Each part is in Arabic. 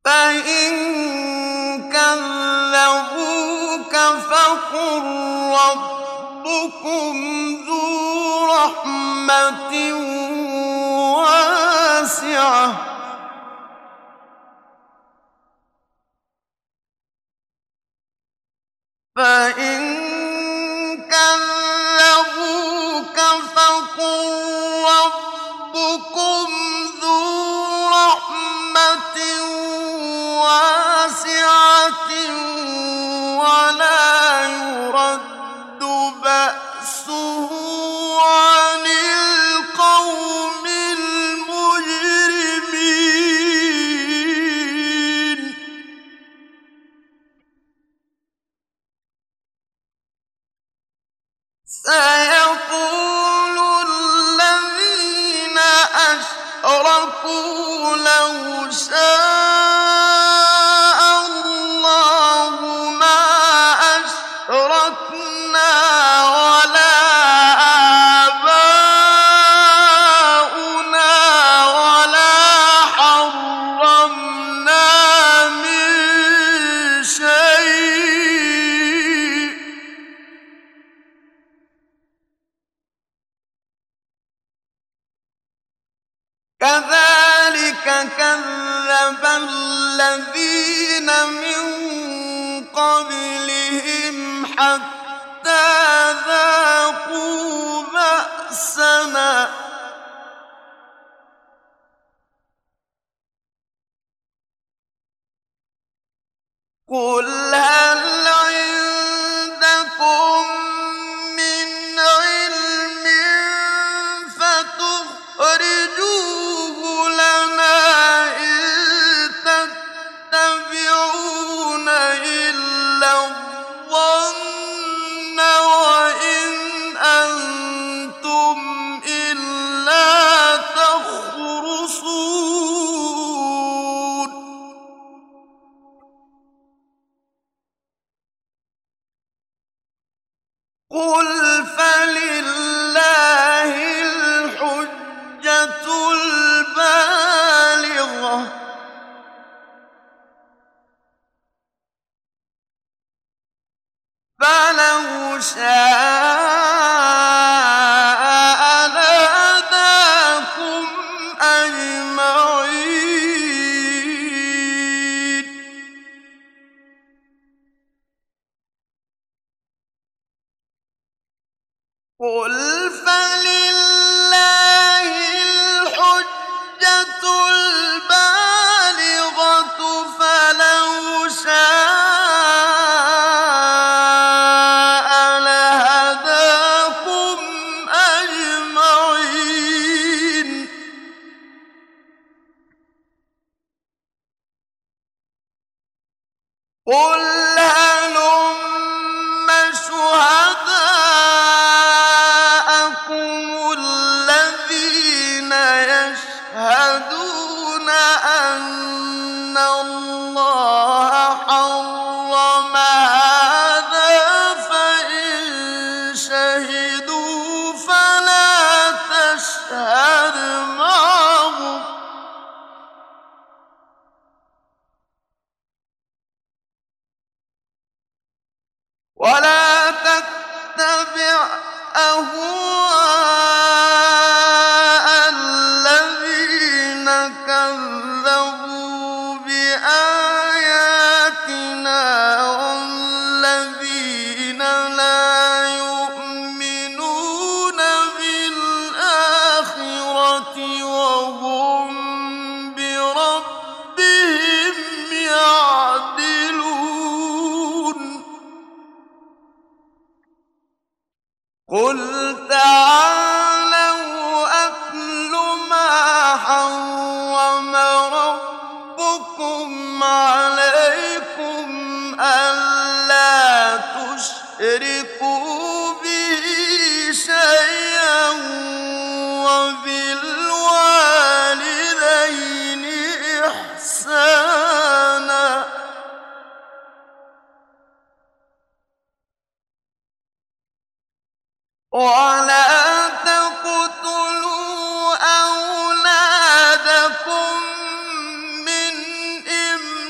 فإن كذبوك فقل ربكم ذو رحمة واسعة فإن كذبوك فقل ربكم ذو رحمة واسعة ولا يرد بأسه عن القوم المجرمين سيقول الذين أشركوا لو شاء الله ما أشركنا ولا آباؤنا ولا حرمنا من شيء كذلك كذب الذين من قبلهم حتى ذاقوا بأسنا قل هل عندكم من علم فتخرجوه لنا إن تتبعون إلا الظن وإن أنتم إلا تخرصون قل فلله الحجة البالغة فلو شاء لهداكم أجمعين قل فلله الحجة البالغة فلو شاء لهداكم أجمعين قل هلم شهداءكم الذين يشهدون أن الله حرم هذا فإن شهدوا فلا تشهد معهم ولا تتبع أهواء الذين كذبوا بآياتنا والذين لا يؤمنون بالآخرة وهم بربهم يعدلون قل تعالوا أتل ما حرم ربكم عليكم ألا تشركوا به شيئا وبالوالدين إحسانا ولا تقتلوا أولادكم من إملاق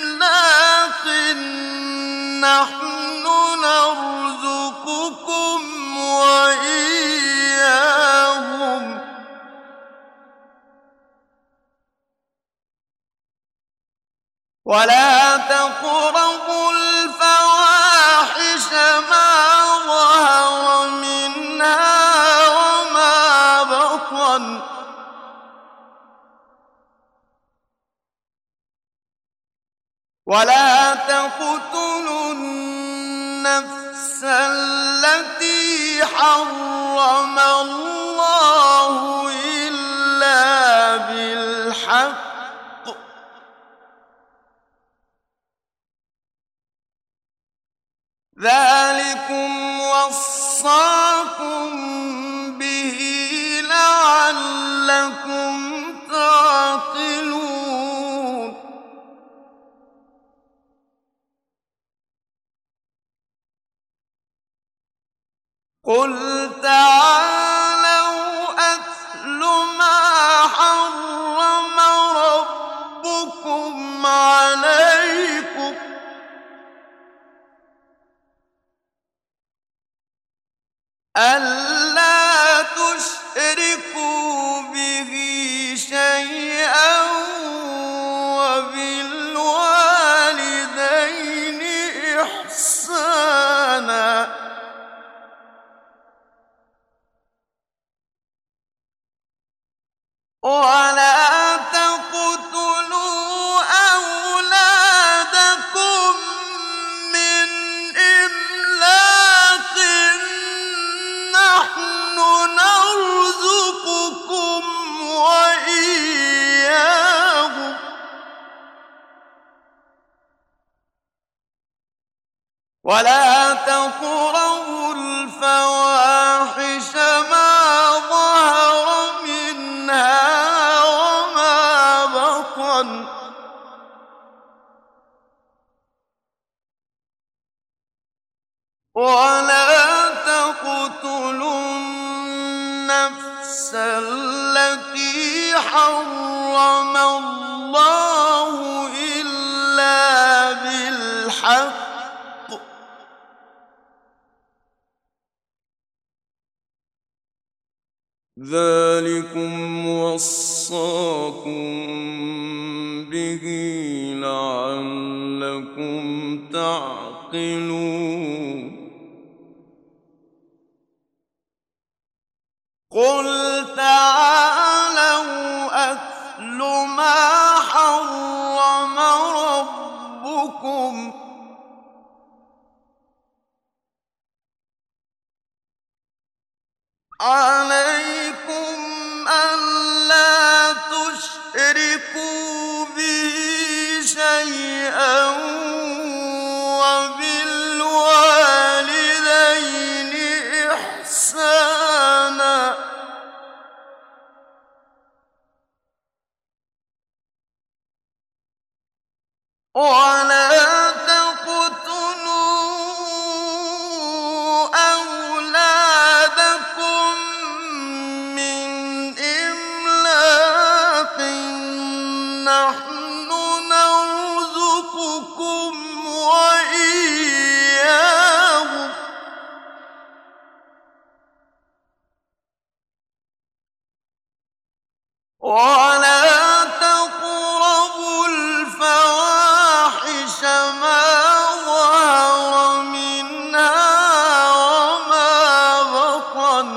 ولا تقربوا الفواحش ما ظهر منها وما بطن ولا تقتلوا النفس التي حرم الله إلا بالحق ذلكم وصاكم به لعلكم تعقلون قل تعالوا أتل ما حرم ربكم عليكم ألا تشركوا به شيئا وبالوالدين إحسانا ولا تقتلوا أولادكم من إملاق نحن نرزقكم وإياهم ولا تقربوا الفواحش ما ظهر منها وما بطن ولا تقتلوا النفس التي حرم الله إلا بالحق ذلكم وصاكم به لعلكم تعقلون قل تعالوا أتل ما حرم ربكم عليكم ألا تشركوا به شيئا وبالوالدين إحسانا ولا تقتلوا أولادكم من إملاق نحن نرزقكم وإياهم ولا تقربوا الفواحش ما ظهر منها وما بطن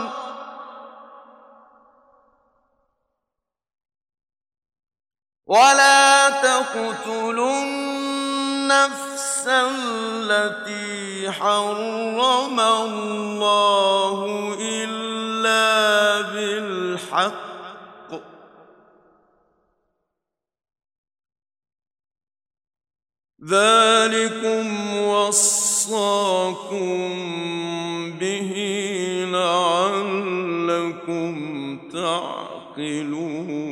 ولا تقتلوا النفس التي حرم الله إلا بالحق ذلكم وصاكم به لعلكم تعقلون